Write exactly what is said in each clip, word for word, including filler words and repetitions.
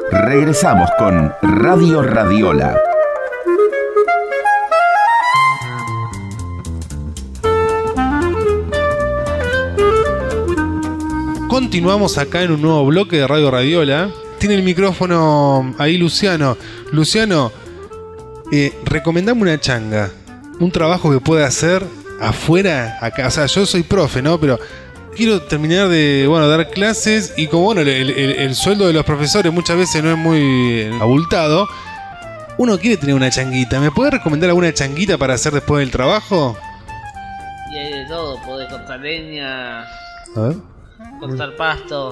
Regresamos con Radio Radiola. Continuamos acá en un nuevo bloque de Radio Radiola. Tiene el micrófono ahí Luciano. Luciano, eh, recomendame una changa. Un trabajo que pueda hacer afuera, acá. O sea, yo soy profe, ¿no? Pero quiero terminar de, bueno, dar clases. Y como, bueno, el, el, el sueldo de los profesores muchas veces no es muy abultado, uno quiere tener una changuita. ¿Me puede recomendar alguna changuita para hacer después del trabajo? Y hay de todo. Podés cortar leña, A ver. cortar pasto,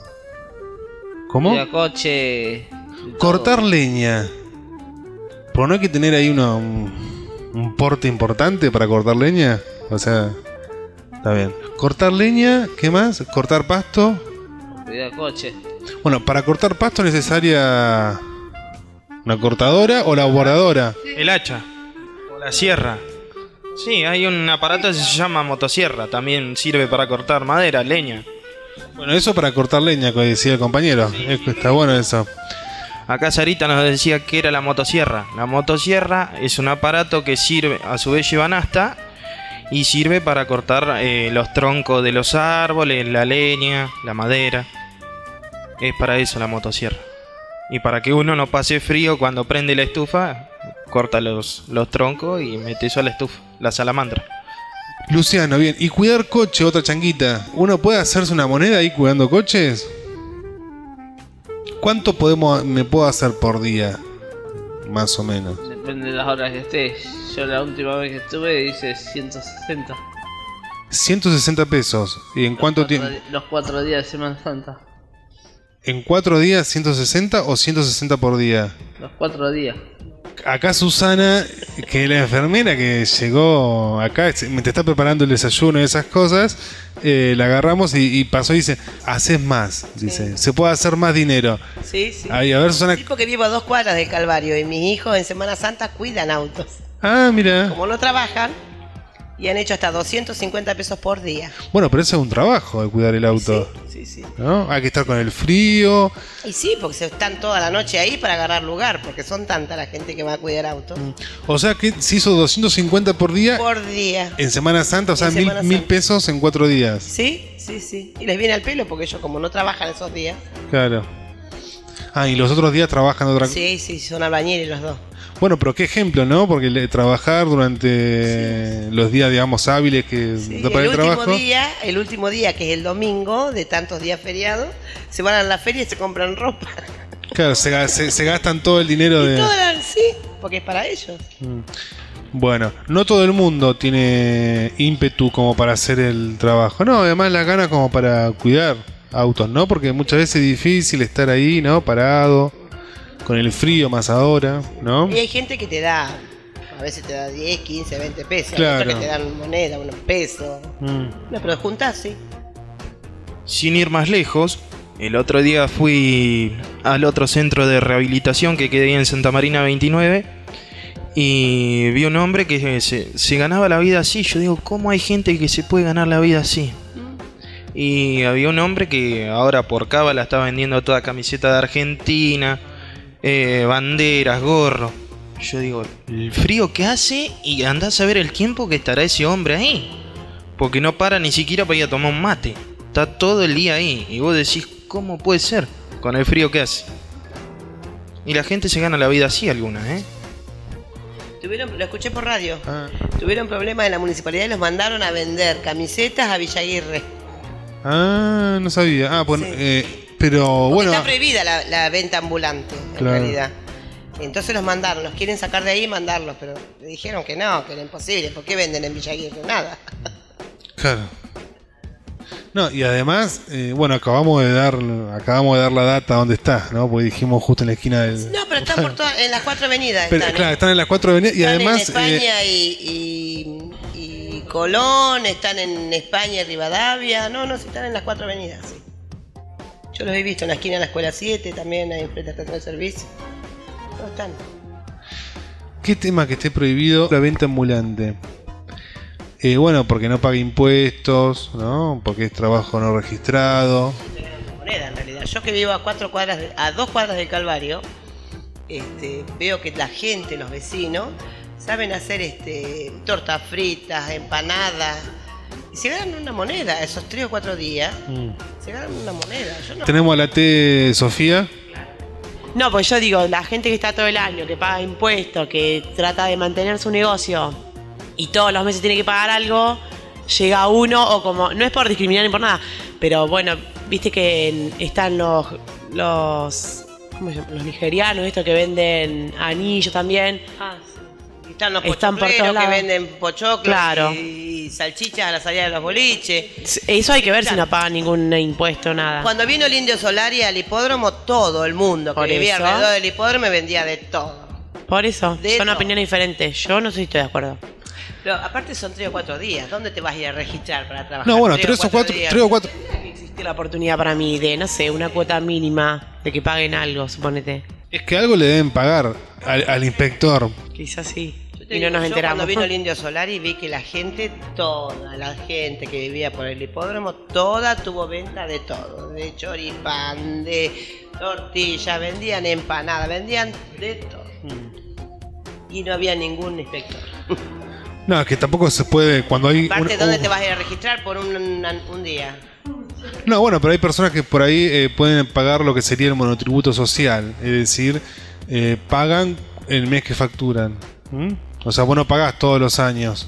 ¿Cómo? cuidar coche. Cortar todo. leña. Pero no hay que tener ahí uno, un, un porte importante para cortar leña. O sea, está bien. Cortar leña, ¿qué más? Cortar pasto. Cuidar coche. Bueno, para cortar pasto es necesaria una cortadora o la bordadora. El hacha o la sierra. Sí, hay un aparato que se llama motosierra. También sirve para cortar madera, leña. Bueno, eso para cortar leña, como decía el compañero. Sí. Es que está bueno eso. Acá Sarita nos decía que era la motosierra. La motosierra es un aparato que sirve, a su vez lleva nafta y sirve para cortar eh, los troncos de los árboles, la leña, la madera. Es para eso la motosierra. Y para que uno no pase frío cuando prende la estufa, corta los, los troncos y mete eso a la estufa, la salamandra. Luciano, bien. Y cuidar coche, otra changuita. ¿Uno puede hacerse una moneda ahí cuidando coches? ¿Cuánto podemos, me puedo hacer por día? Más o menos. Depende de las horas que esté. Yo la última vez que estuve hice ciento sesenta. ciento sesenta pesos. ¿Y en cuánto tiempo? Los cuatro días de Semana Santa. ¿En cuatro días ciento sesenta o ciento sesenta por día? Los cuatro días. Acá Susana, que es la enfermera que llegó acá, me te está preparando el desayuno y esas cosas, eh, la agarramos y, y pasó y dice, haces más, dice, Sí. se puede hacer más dinero. Sí, sí. Ahí, a ver, Susana. Sí, porque vivo a dos cuadras del Calvario y mis hijos en Semana Santa cuidan autos. Ah, mira. Como no trabajan, y han hecho hasta doscientos cincuenta pesos por día. Bueno, pero eso es un trabajo de cuidar el auto, Sí, sí, sí. ¿no? Hay que estar con el frío. Y sí, porque se están toda la noche ahí para agarrar lugar, porque son tanta la gente que va a cuidar autos. O sea que se hizo doscientos cincuenta por día Por día. en Semana Santa, o sea, En mil, Semana mil Santa. pesos en cuatro días. Sí, sí, sí. Y les viene al pelo porque ellos como no trabajan esos días. Claro. Ah, y los otros días trabajan otra cosa. Sí, sí, son albañiles los dos. Bueno, pero qué ejemplo, ¿no? Porque le- trabajar durante Sí. los días, digamos, hábiles que Sí, da y para el el último trabajo. día, el último día, que es el domingo, de tantos días feriados, se van a la feria y se compran ropa. Claro, se, ga- se- se gastan todo el dinero Y de... todo era- sí, porque es para ellos. Bueno, no todo el mundo tiene ímpetu como para hacer el trabajo. No, además la gana como para cuidar autos, ¿no? Porque muchas veces es difícil estar ahí, ¿no? Parado, con el frío más ahora, ¿no? Y hay gente que te da, a veces te da diez, quince, veinte pesos. Claro. Hay otros que te dan moneda, unos pesos. Mm. No, pero juntas, sí. Sin ir más lejos, el otro día fui al otro centro de rehabilitación que queda ahí en Santa Marina veintinueve y vi un hombre que se, se ganaba la vida así. Yo digo, ¿cómo hay gente que se puede ganar la vida así? Y había un hombre que ahora por cábala está vendiendo toda camiseta de Argentina, eh, banderas, gorros. Yo digo, el frío que hace y andás a ver el tiempo que estará ese hombre ahí. Porque no para ni siquiera para ir a tomar un mate. Está todo el día ahí. Y vos decís, ¿cómo puede ser? Con el frío que hace. Y la gente se gana la vida así algunas, ¿eh? Tuvieron, lo escuché por radio. Ah, Tuvieron problemas en la municipalidad y los mandaron a vender camisetas a Villaguirre. ah, no sabía. Ah, bueno, Sí. eh, pero Porque bueno. está prohibida la, la venta ambulante, en Claro. realidad. Entonces los mandaron, los quieren sacar de ahí y mandarlos, pero le dijeron que no, que era imposible. ¿Por qué venden en Villaguirre? Nada. Claro. No, y además, eh, bueno, acabamos de dar acabamos de dar la data donde está, ¿no? Porque dijimos justo en la esquina del... No, pero están por todas, en las cuatro avenidas. Pero, están, claro, ¿eh? están en las cuatro avenidas y Están además... en eh, España y, y, y Colón, están en España y Rivadavia. No, no, sí, están en las cuatro avenidas, sí. Yo los he visto en la esquina de la Escuela siete, también ahí frente a la estación de servicio. No están. ¿Qué tema que esté prohibido la venta ambulante? Eh, bueno, porque no paga impuestos, ¿no? Porque es trabajo no registrado. Moneda, en realidad. manera. Yo que vivo a cuatro cuadras, de, a dos cuadras del Calvario, este, veo que la gente, los vecinos, saben hacer este, tortas fritas, empanadas. Y se ganan una moneda, esos tres o cuatro días, mm. se ganan una moneda. Yo no... Tenemos a la T Sofía. No, pues yo digo, la gente que está todo el año, que paga impuestos, que trata de mantener su negocio y todos los meses tiene que pagar algo, llega uno o como, no es por discriminar ni por nada, pero bueno, viste que están los los, ¿cómo se llama? Los nigerianos, estos que venden anillos también. Ah, sí. Están los Están por todos que lados. venden pochoclos Claro. y, y salchichas a la salida de los boliches. Eso hay que ver Claro. si no pagan ningún impuesto, nada. Cuando vino el Indio Solari al hipódromo, todo el mundo que Por vivía eso. alrededor del hipódromo vendía de todo. Por eso, De son todo. opiniones diferentes. Yo no sé si estoy de acuerdo. Pero aparte son tres o cuatro días. ¿Dónde te vas a ir a registrar para trabajar? No, bueno, tres o cuatro, días? tres o cuatro. Existe la oportunidad para mí de, no sé, una cuota mínima de que paguen algo, suponete. Es que algo le deben pagar al, al inspector. Quizás sí. Yo te Y no digo, nos yo enteramos. Cuando vino el Indio Solari vi que la gente, toda la gente que vivía por el hipódromo, toda tuvo venta de todo. De choripán, de tortillas, vendían empanadas, vendían de todo. Y no había ningún inspector. No, es que tampoco se puede cuando hay... Aparte, un- ¿dónde un- te vas a ir a registrar por un, un, un día? No, bueno, pero hay personas que por ahí eh, pueden pagar lo que sería el monotributo social. Es decir, eh, pagan el mes que facturan. ¿Mm? O sea, vos no pagás todos los años.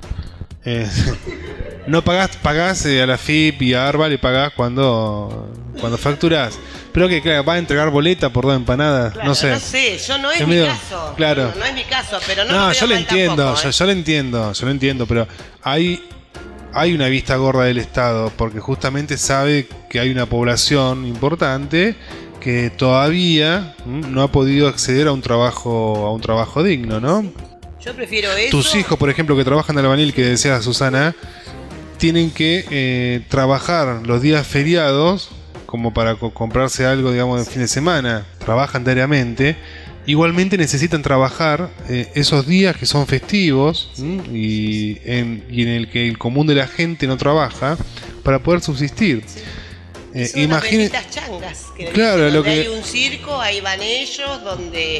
Eh, no pagás, pagás eh, a la F I P y a Arval y pagás cuando, cuando facturás. Pero que, claro, va a entregar boleta por dos empanadas. Claro, no sé. No sé, yo no es Es mi medio- caso. claro. No, no es mi caso, pero no No, lo veo yo lo mal entiendo, tampoco, yo, ¿eh? yo lo entiendo, yo lo entiendo, pero hay, hay una vista gorda del Estado, porque justamente sabe que hay una población importante que todavía ¿m? no ha podido acceder a un trabajo, a un trabajo digno, ¿no? Yo prefiero eso. Tus hijos, por ejemplo, que trabajan en albañil, que decía Susana, tienen que eh, trabajar los días feriados como para co- comprarse algo, digamos, de fin de semana. Trabajan diariamente. Igualmente necesitan trabajar eh, esos días que son festivos ¿m? y en, y en el que el común de la gente no trabaja para poder subsistir. Eh, Son las imagine- benditas changas. Que Claro, donde lo que- hay un circo, ahí van ellos. Donde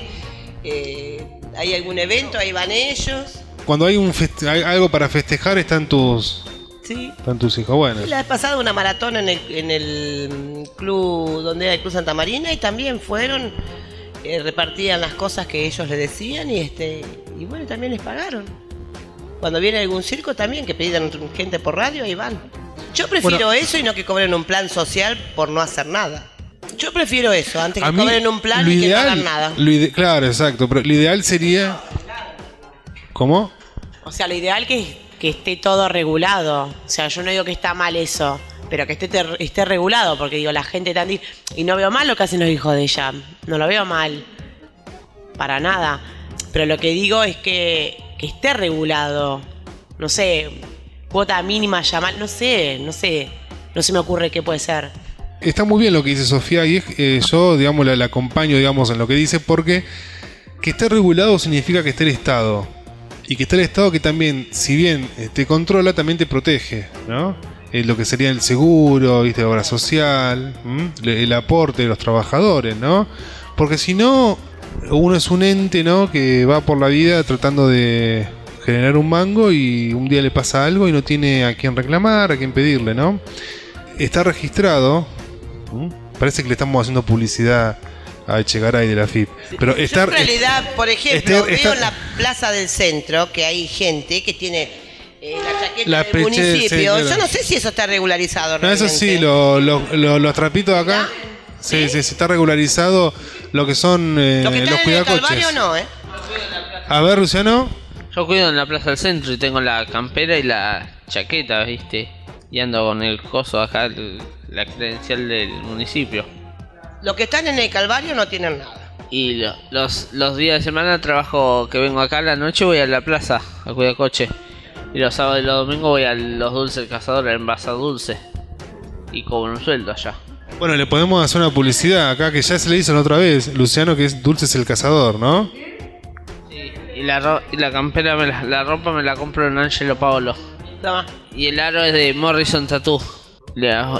eh, hay algún evento, ahí van ellos. Cuando hay, un feste- hay algo para festejar están tus, Sí. están tus hijos. Bueno, La vez pasada una maratón en el, en el club donde era el Club Santa Marina y también fueron, eh, repartían las cosas que ellos les decían y este y bueno, también les pagaron. Cuando viene algún circo también, que pidan gente por radio, ahí van. Yo prefiero Bueno. eso y no que cobren un plan social por no hacer nada. Yo prefiero eso, antes que a mí, cobren un plan lo y que no ideal- hagan nada. lo ide- claro, exacto, pero lo ideal sería... ¿Cómo? O sea, lo ideal que, que esté todo regulado. O sea, yo no digo que está mal eso, pero que esté, ter- esté regulado, porque digo, la gente tan... di- Y no veo mal lo que hacen los hijos de ella. No lo veo mal. Para nada. Pero lo que digo es que, que esté regulado. No sé, cuota mínima llamar, no sé, no sé. No se me ocurre qué puede ser. Está muy bien lo que dice Sofía y es, eh, yo, digamos, la, la acompaño, digamos, en lo que dice, porque que esté regulado significa que esté el Estado. Y que esté el Estado que también, si bien eh, te controla, también te protege, ¿no? Eh, lo que sería el seguro, ¿viste? La obra social, ¿m? Le- el aporte de los trabajadores, ¿no? Porque si no, uno es un ente, ¿no? Que va por la vida tratando de generar un mango y un día le pasa algo y no tiene a quién reclamar, a quién pedirle, ¿no? Está registrado. ¿m? Parece que le estamos haciendo publicidad a Echegaray de la F I P. Pero Yo está, en realidad, por ejemplo, está- veo está- en la plaza del centro que hay gente que tiene eh, la chaqueta La del peche- municipio. sí, claro. Yo no sé si eso está regularizado No, eso sí, realmente. lo- lo- lo- los trapitos de acá. Sí, sí, sí, está regularizado lo que son eh, Lo que los está en el cuidacoches. Calvario no, ¿eh? A ver, Luciano. Yo cuido en la plaza del centro y tengo la campera y la chaqueta, ¿viste? Y ando con el coso acá, el- la credencial del municipio. Los que están en el Calvario no tienen nada. Y lo- los, los días de semana trabajo que vengo acá a la noche, voy a la plaza a cuidar coche. Y los sábados y los domingos voy a los dulces del cazador a envasar dulce. Y cobro un sueldo allá. Bueno, le podemos hacer una publicidad acá que ya se le hizo la otra vez. Luciano, que es Dulces el Cazador, ¿no? Sí, y la, ro- y la campera, me la, la ropa me la compro en Angelo Paolo. Toma. Y el aro es de Morrison Tattoo. Le hago-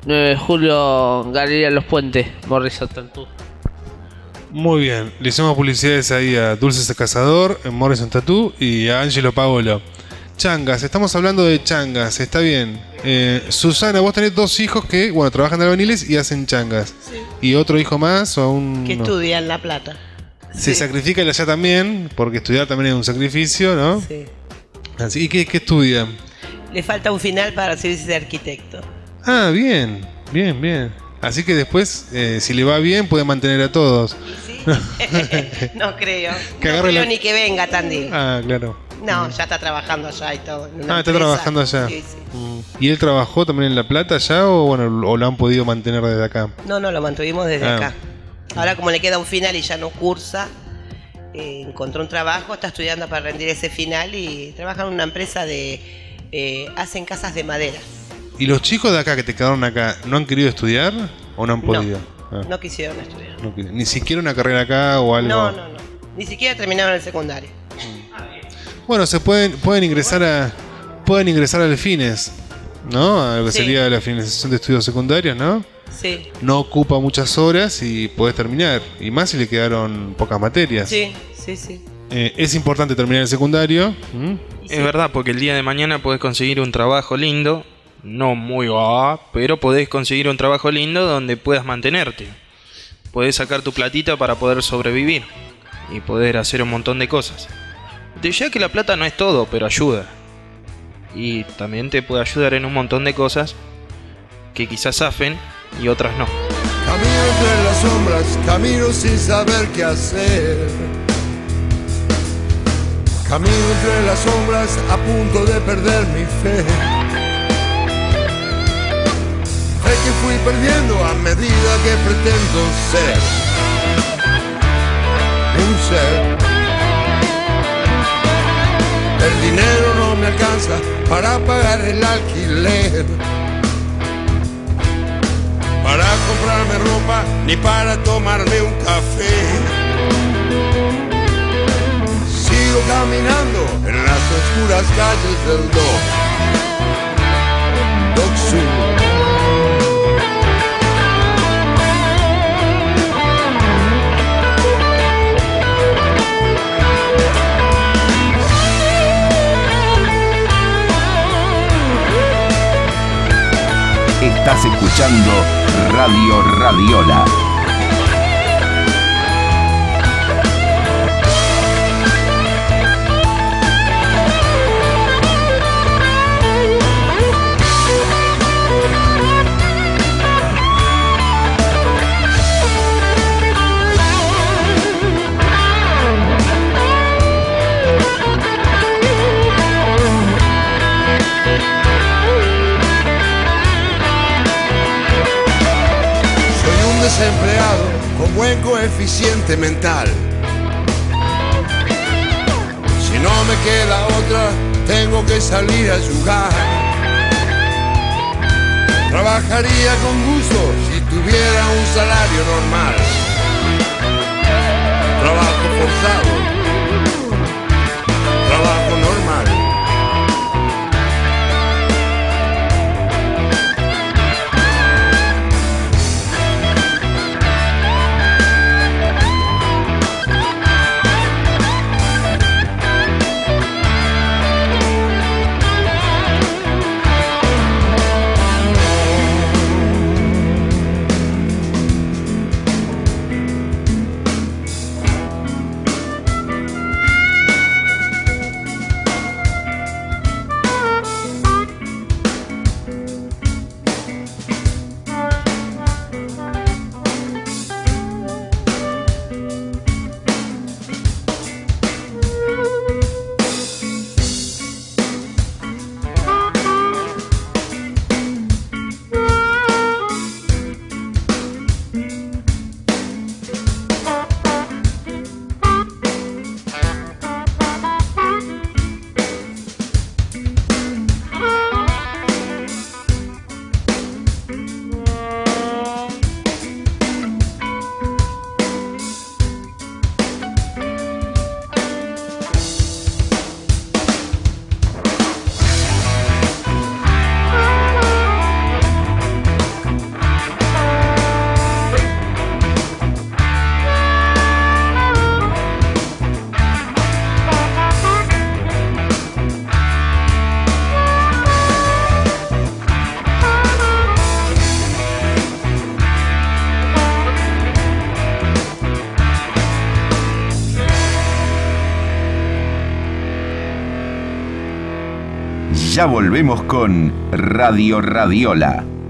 nueve de julio, Galería Los Puentes, Morrison Tattoo. Muy bien, le hicimos publicidades ahí a Dulces el Cazador, en Morrison Tattoo y a Angelo Paolo. Changas, estamos hablando de changas, está bien. Eh, Susana, vos tenés dos hijos que, bueno, trabajan de albañiles y hacen changas. Sí. ¿Y otro hijo más o aún Que no? estudia en La Plata. Se Sí. sacrifica el allá también, porque estudiar también es un sacrificio, ¿no? Sí. Así, ¿y qué, qué estudian? Le falta un final para recibirse de arquitecto. Ah, bien, bien, bien. Así que después, eh, si le va bien, puede mantener a todos. ¿Sí? No creo. Que no agarre creo la- ni que venga Tandil. Ah, claro. No, ya está trabajando allá y todo. en una Ah, está empresa. trabajando allá. Sí, sí. Mm. ¿Y él trabajó también en La Plata allá o bueno, o lo han podido mantener desde acá? No, no, lo mantuvimos desde Ah. acá. Ahora como le queda un final y ya no cursa, eh, encontró un trabajo, está estudiando para rendir ese final y trabaja en una empresa de... eh, hacen casas de madera. ¿Y los chicos de acá que te quedaron acá no han querido estudiar o no han podido? Ah, No quisieron estudiar. no quisieron. Ni siquiera una carrera acá o algo. No, no, no. Ni siquiera terminaron el secundario. Bueno, se pueden pueden ingresar a pueden ingresar al Fines, ¿no? A lo que Sí. sería la finalización de estudios secundarios, ¿no? Sí, No ocupa muchas horas y podés terminar. Y más si le quedaron pocas materias. sí, sí, sí. Eh, es importante terminar el secundario. ¿Mm? Es verdad, porque el día de mañana podés conseguir un trabajo lindo, no muy ah, pero podés conseguir un trabajo lindo donde puedas mantenerte. Podés sacar tu platita para poder sobrevivir y poder hacer un montón de cosas. Te diría que la plata no es todo, pero ayuda. Y también te puede ayudar en un montón de cosas que quizás zafen y otras no. Camino entre las sombras, camino sin saber qué hacer. Camino entre las sombras, a punto de perder mi fe. Fe que fui perdiendo a medida que pretendo ser un ser. El dinero no me alcanza para pagar el alquiler, para comprarme ropa, ni para tomarme un café. Sigo caminando en las oscuras calles del Dock, Dock Sur. Estás escuchando Radio Radiola. Desempleado con buen coeficiente mental. Si no me queda otra, tengo que salir a jugar. Trabajaría con gusto si tuviera un salario normal. Trabajo forzado, trabajo normal. Ya volvemos con Radio Radiola.